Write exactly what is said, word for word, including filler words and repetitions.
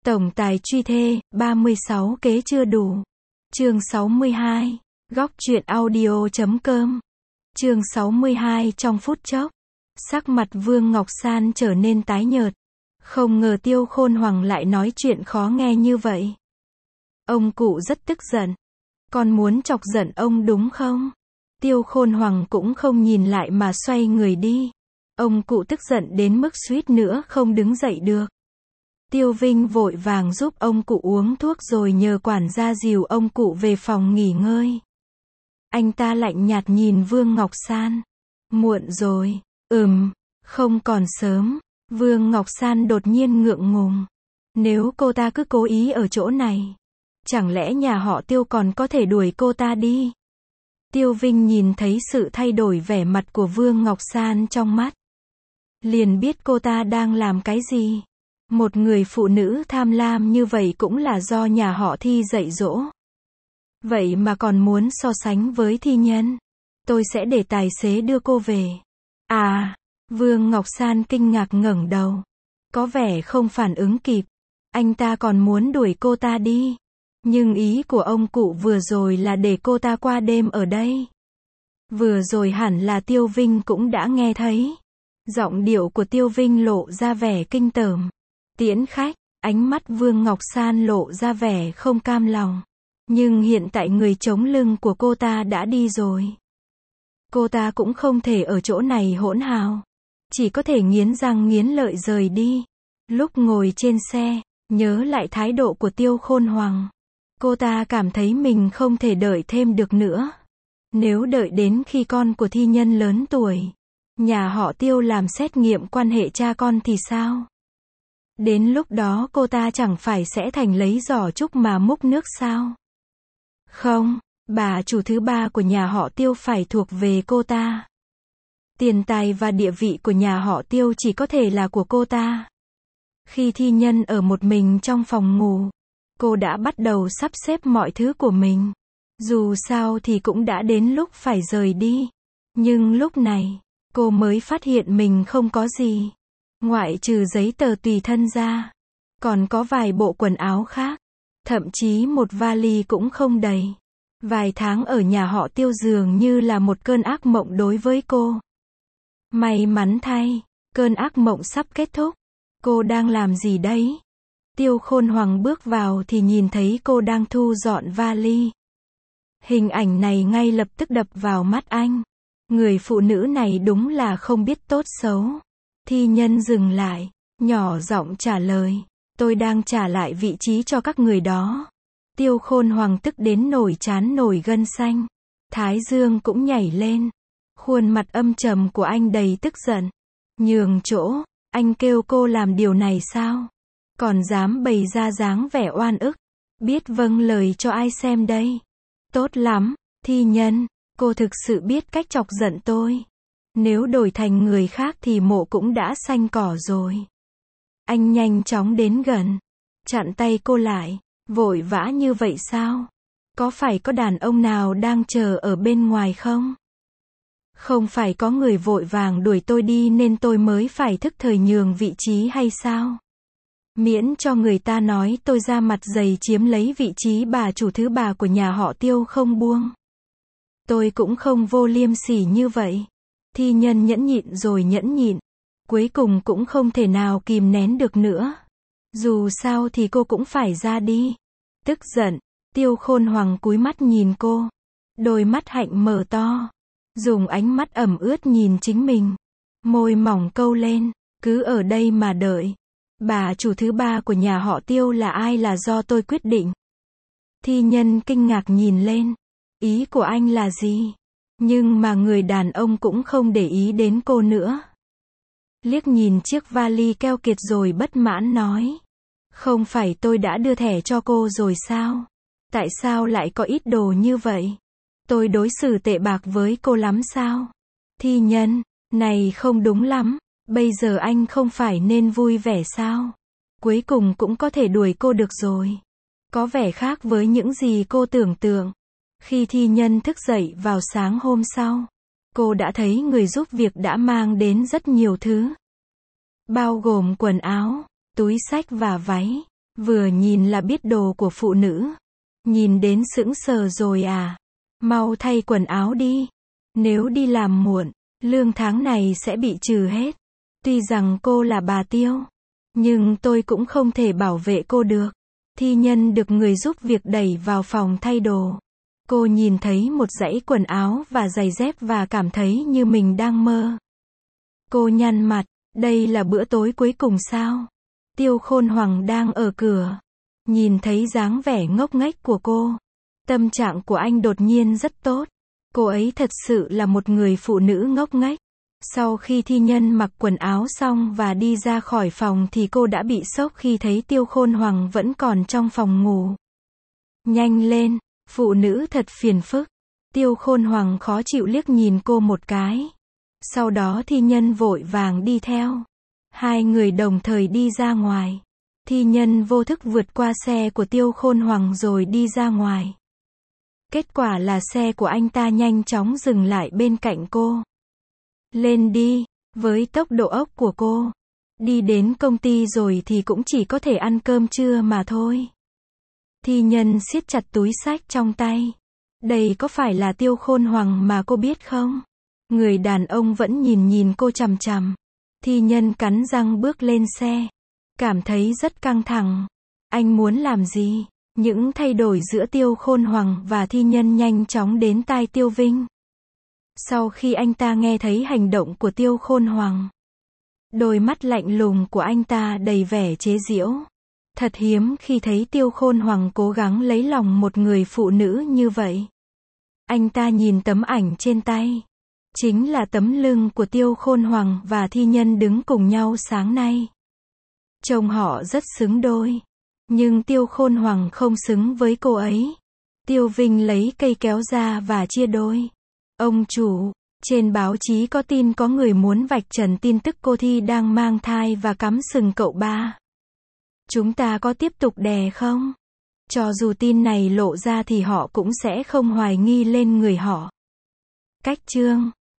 Tổng tài truy thê, ba mươi sáu kế chưa đủ. Chương sáu mươi hai. Góc truyện audio chấm com. Chương sáu mươi hai. Trong phút chốc, sắc mặt Vương Ngọc San trở nên tái nhợt. Không ngờ Tiêu Khôn Hoàng lại nói chuyện khó nghe như vậy. Ông cụ rất tức giận. Con muốn chọc giận ông đúng không? Tiêu Khôn Hoàng cũng không nhìn lại mà xoay người đi. Ông cụ tức giận đến mức suýt nữa không đứng dậy được. Tiêu Vinh vội vàng giúp ông cụ uống thuốc rồi nhờ quản gia dìu ông cụ về phòng nghỉ ngơi. Anh ta lạnh nhạt nhìn Vương Ngọc San. Muộn rồi. Ừm, không còn sớm. Vương Ngọc San đột nhiên ngượng ngùng. Nếu cô ta cứ cố ý ở chỗ này, chẳng lẽ nhà họ Tiêu còn có thể đuổi cô ta đi? Tiêu Vinh nhìn thấy sự thay đổi vẻ mặt của Vương Ngọc San trong mắt, liền biết cô ta đang làm cái gì. Một người phụ nữ tham lam như vậy cũng là do nhà họ Thi dạy dỗ. Vậy mà còn muốn so sánh với Thi Nhân. Tôi sẽ để tài xế đưa cô về. À, Vương Ngọc San kinh ngạc ngẩng đầu. Có vẻ không phản ứng kịp. Anh ta còn muốn đuổi cô ta đi. Nhưng ý của ông cụ vừa rồi là để cô ta qua đêm ở đây. Vừa rồi hẳn là Tiêu Vinh cũng đã nghe thấy. Giọng điệu của Tiêu Vinh lộ ra vẻ kinh tởm. Tiễn khách, ánh mắt Vương Ngọc San lộ ra vẻ không cam lòng. Nhưng hiện tại người chống lưng của cô ta đã đi rồi. Cô ta cũng không thể ở chỗ này hỗn hào. Chỉ có thể nghiến răng nghiến lợi rời đi. Lúc ngồi trên xe, nhớ lại thái độ của Tiêu Khôn Hoàng. Cô ta cảm thấy mình không thể đợi thêm được nữa. Nếu đợi đến khi con của Thi Nhân lớn tuổi, nhà họ Tiêu làm xét nghiệm quan hệ cha con thì sao? Đến lúc đó cô ta chẳng phải sẽ thành lấy giỏ trúc mà múc nước sao? Không, bà chủ thứ ba của nhà họ Tiêu phải thuộc về cô ta. Tiền tài và địa vị của nhà họ Tiêu chỉ có thể là của cô ta. Khi Thi Nhân ở một mình trong phòng ngủ, cô đã bắt đầu sắp xếp mọi thứ của mình. Dù sao thì cũng đã đến lúc phải rời đi. Nhưng lúc này, cô mới phát hiện mình không có gì. Ngoại trừ giấy tờ tùy thân ra, còn có vài bộ quần áo khác. Thậm chí một vali cũng không đầy. Vài tháng ở nhà họ Tiêu dường như là một cơn ác mộng đối với cô. May mắn thay, cơn ác mộng sắp kết thúc. Cô đang làm gì đấy? Tiêu Khôn Hoàng bước vào thì nhìn thấy cô đang thu dọn vali. Hình ảnh này ngay lập tức đập vào mắt anh. Người phụ nữ này đúng là không biết tốt xấu. Thi Nhân dừng lại, nhỏ giọng trả lời. Tôi đang trả lại vị trí cho các người đó. Tiêu Khôn Hoàng tức đến nổi trán nổi gân xanh. Thái dương cũng nhảy lên. Khuôn mặt âm trầm của anh đầy tức giận. Nhường chỗ, anh kêu cô làm điều này sao? Còn dám bày ra dáng vẻ oan ức. Biết vâng lời cho ai xem đây? Tốt lắm, Thi Nhân, cô thực sự biết cách chọc giận tôi. Nếu đổi thành người khác thì mộ cũng đã xanh cỏ rồi. Anh nhanh chóng đến gần, chặn tay cô lại. Vội vã như vậy sao? Có phải có đàn ông nào đang chờ ở bên ngoài không? Không phải có người vội vàng đuổi tôi đi nên tôi mới phải thức thời nhường vị trí hay sao? Miễn cho người ta nói tôi ra mặt dày chiếm lấy vị trí bà chủ thứ ba của nhà họ Tiêu không buông. Tôi cũng không vô liêm sỉ như vậy. Thi Nhân nhẫn nhịn rồi nhẫn nhịn. Cuối cùng cũng không thể nào kìm nén được nữa. Dù sao thì cô cũng phải ra đi. Tức giận, Tiêu Khôn Hoàng cúi mắt nhìn cô. Đôi mắt hạnh mở to. Dùng ánh mắt ẩm ướt nhìn chính mình. Môi mỏng câu lên. Cứ ở đây mà đợi. Bà chủ thứ ba của nhà họ Tiêu là ai là do tôi quyết định. Thi Nhân kinh ngạc nhìn lên. Ý của anh là gì? Nhưng mà người đàn ông cũng không để ý đến cô nữa. Liếc nhìn chiếc vali keo kiệt rồi bất mãn nói. Không phải tôi đã đưa thẻ cho cô rồi sao? Tại sao lại có ít đồ như vậy? Tôi đối xử tệ bạc với cô lắm sao? Thi Nhân, này không đúng lắm. Bây giờ anh không phải nên vui vẻ sao? Cuối cùng cũng có thể đuổi cô được rồi. Có vẻ khác với những gì cô tưởng tượng. Khi Thi Nhân thức dậy vào sáng hôm sau, cô đã thấy người giúp việc đã mang đến rất nhiều thứ. Bao gồm quần áo, túi xách và váy. Vừa nhìn là biết đồ của phụ nữ. Nhìn đến sững sờ rồi à. Mau thay quần áo đi. Nếu đi làm muộn, lương tháng này sẽ bị trừ hết. Tuy rằng cô là bà Tiêu, nhưng tôi cũng không thể bảo vệ cô được. Thi Nhân được người giúp việc đẩy vào phòng thay đồ. Cô nhìn thấy một dãy quần áo và giày dép và cảm thấy như mình đang mơ. Cô nhăn mặt, đây là bữa tối cuối cùng sao? Tiêu Khôn Hoàng đang ở cửa. Nhìn thấy dáng vẻ ngốc nghếch của cô. Tâm trạng của anh đột nhiên rất tốt. Cô ấy thật sự là một người phụ nữ ngốc nghếch. Sau khi Thi Nhân mặc quần áo xong và đi ra khỏi phòng thì cô đã bị sốc khi thấy Tiêu Khôn Hoàng vẫn còn trong phòng ngủ. Nhanh lên, phụ nữ thật phiền phức. Tiêu Khôn Hoàng khó chịu liếc nhìn cô một cái. Sau đó Thi Nhân vội vàng đi theo. Hai người đồng thời đi ra ngoài. Thi Nhân vô thức vượt qua xe của Tiêu Khôn Hoàng rồi đi ra ngoài. Kết quả là xe của anh ta nhanh chóng dừng lại bên cạnh cô. Lên đi, với tốc độ ốc của cô. Đi đến công ty rồi thì cũng chỉ có thể ăn cơm trưa mà thôi. Thi Nhân siết chặt túi xách trong tay. Đây có phải là Tiêu Khôn Hoàng mà cô biết không? Người đàn ông vẫn nhìn nhìn cô chằm chằm. Thi Nhân cắn răng bước lên xe. Cảm thấy rất căng thẳng. Anh muốn làm gì? Những thay đổi giữa Tiêu Khôn Hoàng và Thi Nhân nhanh chóng đến tai Tiêu Vinh. Sau khi anh ta nghe thấy hành động của Tiêu Khôn Hoàng, đôi mắt lạnh lùng của anh ta đầy vẻ chế giễu. Thật hiếm khi thấy Tiêu Khôn Hoàng cố gắng lấy lòng một người phụ nữ như vậy. Anh ta nhìn tấm ảnh trên tay. Chính là tấm lưng của Tiêu Khôn Hoàng và Thi Nhân đứng cùng nhau sáng nay. Trông họ rất xứng đôi. Nhưng Tiêu Khôn Hoàng không xứng với cô ấy. Tiêu Vinh lấy cây kéo ra và chia đôi. Ông chủ, trên báo chí có tin có người muốn vạch trần tin tức cô Thi đang mang thai và cắm sừng cậu ba. Chúng ta có tiếp tục đè không? Cho dù tin này lộ ra thì họ cũng sẽ không hoài nghi lên người họ. Cách chương